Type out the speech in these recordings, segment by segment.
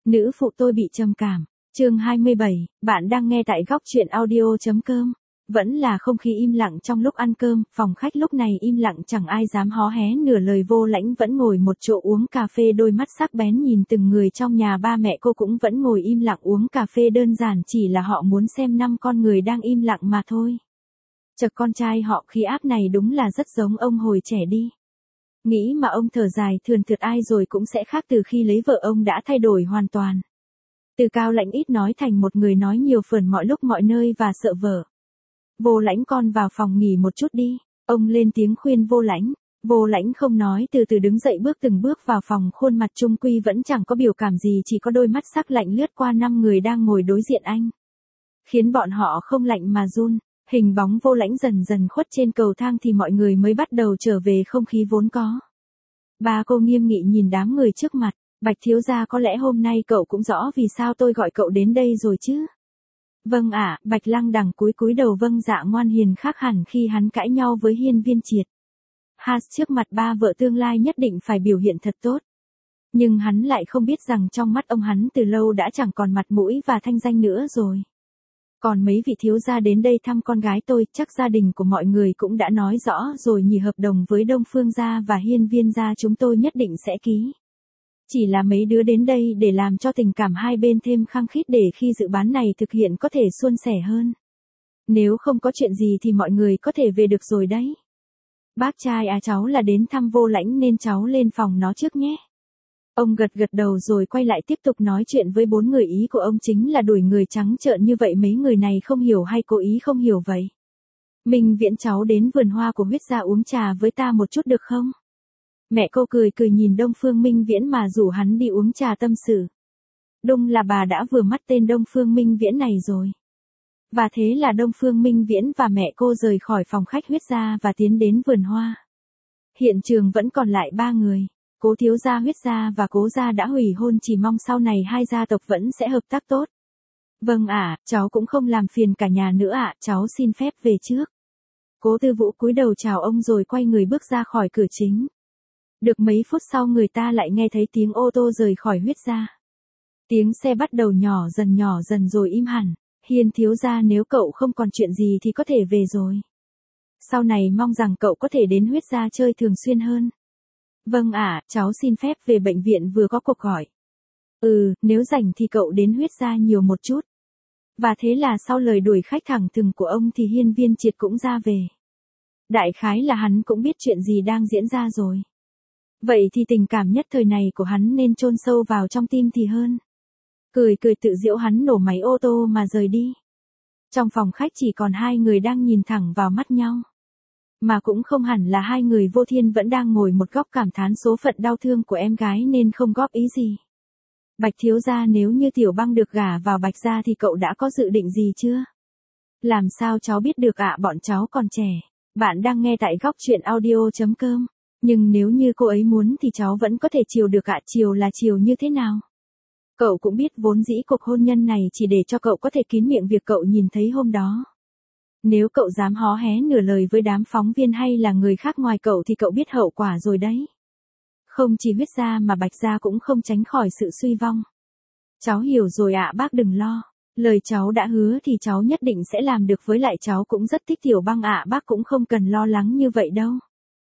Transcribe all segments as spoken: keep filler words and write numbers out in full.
Nữ phụ tôi bị trầm cảm. Chương hai mươi bảy, bạn đang nghe tại góc truyện audio.com. Vẫn là không khí im lặng trong lúc ăn cơm, phòng khách lúc này im lặng chẳng ai dám hó hé nửa lời. Vô Lãnh vẫn ngồi một chỗ uống cà phê, đôi mắt sắc bén nhìn từng người trong nhà. Ba mẹ cô cũng vẫn ngồi im lặng uống cà phê, đơn giản chỉ là họ muốn xem năm con người đang im lặng mà thôi. Chợt con trai họ khí áp này đúng là rất giống ông hồi trẻ đi. Nghĩ mà ông thở dài, thườn thượt ai rồi cũng sẽ khác, từ khi lấy vợ ông đã thay đổi hoàn toàn. Từ cao lãnh ít nói thành một người nói nhiều phởn mọi lúc mọi nơi và sợ vợ. Vô Lãnh, con vào phòng nghỉ một chút đi. Ông lên tiếng khuyên Vô Lãnh. Vô Lãnh không nói, từ từ đứng dậy bước từng bước vào phòng, khuôn mặt trung quy vẫn chẳng có biểu cảm gì, chỉ có đôi mắt sắc lạnh lướt qua năm người đang ngồi đối diện anh. Khiến bọn họ không lạnh mà run. Hình bóng Vô Lãnh dần dần khuất trên cầu thang thì mọi người mới bắt đầu trở về không khí vốn có. Ba cô nghiêm nghị nhìn đám người trước mặt. Bạch thiếu gia, có lẽ hôm nay cậu cũng rõ vì sao tôi gọi cậu đến đây rồi chứ? Vâng ạ. Bạch Lăng Đằng cúi cúi đầu vâng dạ, ngoan hiền khác hẳn khi hắn cãi nhau với Hiên Viên Triệt. Has trước mặt ba vợ tương lai nhất định phải biểu hiện thật tốt. Nhưng hắn lại không biết rằng trong mắt ông hắn từ lâu đã chẳng còn mặt mũi và thanh danh nữa rồi. Còn mấy vị thiếu gia đến đây thăm con gái tôi, chắc gia đình của mọi người cũng đã nói rõ rồi nhỉ, hợp đồng với Đông Phương gia và Hiên Viên gia chúng tôi nhất định sẽ ký. Chỉ là mấy đứa đến đây để làm cho tình cảm hai bên thêm khăng khít, để khi dự bán này thực hiện có thể suôn sẻ hơn. Nếu không có chuyện gì thì mọi người có thể về được rồi đấy. Bác trai à, cháu là đến thăm Vô Lãnh nên cháu lên phòng nó trước nhé. Ông gật gật đầu rồi quay lại tiếp tục nói chuyện với bốn người. Ý của ông chính là đuổi người trắng trợn như vậy, mấy người này không hiểu hay cố ý không hiểu vậy? Minh Viễn, cháu đến vườn hoa của Huyết gia uống trà với ta một chút được không? Mẹ cô cười cười nhìn Đông Phương Minh Viễn mà rủ hắn đi uống trà tâm sự. Đúng là bà đã vừa mắt tên Đông Phương Minh Viễn này rồi. Và thế là Đông Phương Minh Viễn và mẹ cô rời khỏi phòng khách Huyết gia và tiến đến vườn hoa. Hiện trường vẫn còn lại ba người. Cố thiếu gia Huyết gia và Cố gia đã hủy hôn, chỉ mong sau này hai gia tộc vẫn sẽ hợp tác tốt. Vâng ạ, cháu cũng không làm phiền cả nhà nữa ạ, cháu xin phép về trước. Cố Tư Vũ cúi đầu chào ông rồi quay người bước ra khỏi cửa chính. Được mấy phút sau người ta lại nghe thấy tiếng ô tô rời khỏi Huyết gia. Tiếng xe bắt đầu nhỏ dần nhỏ dần rồi im hẳn. Hiên thiếu gia, nếu cậu không còn chuyện gì thì có thể về rồi. Sau này mong rằng cậu có thể đến Huyết gia chơi thường xuyên hơn. Vâng ạ, cháu xin phép về, bệnh viện vừa có cuộc gọi. Ừ, nếu rảnh thì cậu đến Huyết gia nhiều một chút. Và thế là sau lời đuổi khách thẳng thừng của ông thì Hiên Viên Triệt cũng ra về. Đại khái là hắn cũng biết chuyện gì đang diễn ra rồi. Vậy thì tình cảm nhất thời này của hắn nên chôn sâu vào trong tim thì hơn. Cười cười tự giễu, hắn nổ máy ô tô mà rời đi. Trong phòng khách chỉ còn hai người đang nhìn thẳng vào mắt nhau. Mà cũng không hẳn là hai người. Vô Thiên vẫn đang ngồi một góc cảm thán số phận đau thương của em gái nên không góp ý gì. Bạch thiếu gia, nếu như Tiểu Băng được gả vào Bạch gia thì cậu đã có dự định gì chưa? Làm sao cháu biết được ạ, bọn cháu còn trẻ. Bạn đang nghe tại góc truyện audio.com. Nhưng nếu như cô ấy muốn thì cháu vẫn có thể chiều được ạ. Chiều là chiều như thế nào? Cậu cũng biết vốn dĩ cuộc hôn nhân này chỉ để cho cậu có thể kín miệng việc cậu nhìn thấy hôm đó. Nếu cậu dám hó hé nửa lời với đám phóng viên hay là người khác ngoài cậu thì cậu biết hậu quả rồi đấy. Không chỉ Huyết gia mà Bạch gia cũng không tránh khỏi sự suy vong. Cháu hiểu rồi ạ, bác đừng lo. Lời cháu đã hứa thì cháu nhất định sẽ làm được, với lại cháu cũng rất thích Tiểu Băng ạ, bác cũng không cần lo lắng như vậy đâu.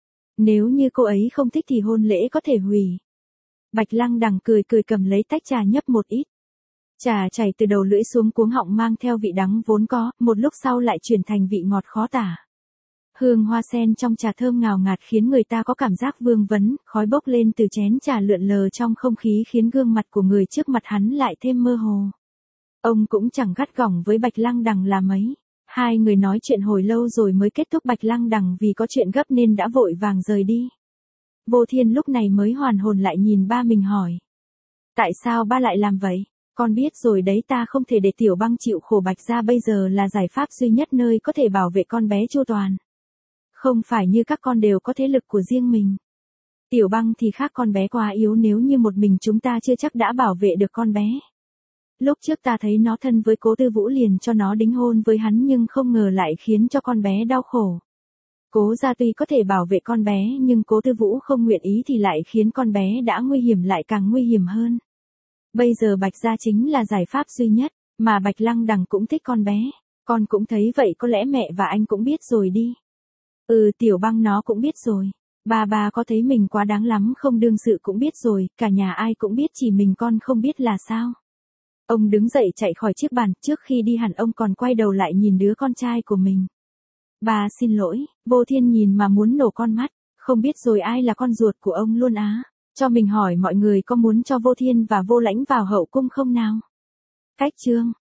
Nếu như cô ấy không thích thì hôn lễ có thể hủy. Bạch Lăng Đằng cười cười cầm lấy tách trà nhấp một ít. Trà chảy từ đầu lưỡi xuống cuống họng mang theo vị đắng vốn có, một lúc sau lại chuyển thành vị ngọt khó tả. Hương hoa sen trong trà thơm ngào ngạt khiến người ta có cảm giác vương vấn, khói bốc lên từ chén trà lượn lờ trong không khí khiến gương mặt của người trước mặt hắn lại thêm mơ hồ. Ông cũng chẳng gắt gỏng với Bạch Lăng Đằng là mấy. Hai người nói chuyện hồi lâu rồi mới kết thúc. Bạch Lăng Đằng vì có chuyện gấp nên đã vội vàng rời đi. Vô Thiên lúc này mới hoàn hồn lại nhìn ba mình hỏi. Tại sao ba lại làm vậy? Con biết rồi đấy, ta không thể để Tiểu Băng chịu khổ. Bạch gia bây giờ là giải pháp duy nhất nơi có thể bảo vệ con bé chu toàn. Không phải như các con đều có thế lực của riêng mình. Tiểu Băng thì khác, con bé quá yếu, nếu như một mình chúng ta chưa chắc đã bảo vệ được con bé. Lúc trước ta thấy nó thân với Cố Tư Vũ liền cho nó đính hôn với hắn, nhưng không ngờ lại khiến cho con bé đau khổ. Cố gia tuy có thể bảo vệ con bé nhưng Cố Tư Vũ không nguyện ý thì lại khiến con bé đã nguy hiểm lại càng nguy hiểm hơn. Bây giờ Bạch gia chính là giải pháp duy nhất, mà Bạch Lăng Đằng cũng thích con bé. Con cũng thấy vậy, có lẽ mẹ và anh cũng biết rồi đi. Ừ, Tiểu Băng nó cũng biết rồi. Bà bà có thấy mình quá đáng lắm không? Đương sự cũng biết rồi, cả nhà ai cũng biết, chỉ mình con không biết là sao. Ông đứng dậy chạy khỏi chiếc bàn, trước khi đi hẳn ông còn quay đầu lại nhìn đứa con trai của mình. Bà xin lỗi, Vô Thiên nhìn mà muốn nổ con mắt, không biết rồi ai là con ruột của ông luôn á. Cho mình hỏi mọi người có muốn cho Vô Thiên và Vô Lãnh vào hậu cung không nào? Cách chương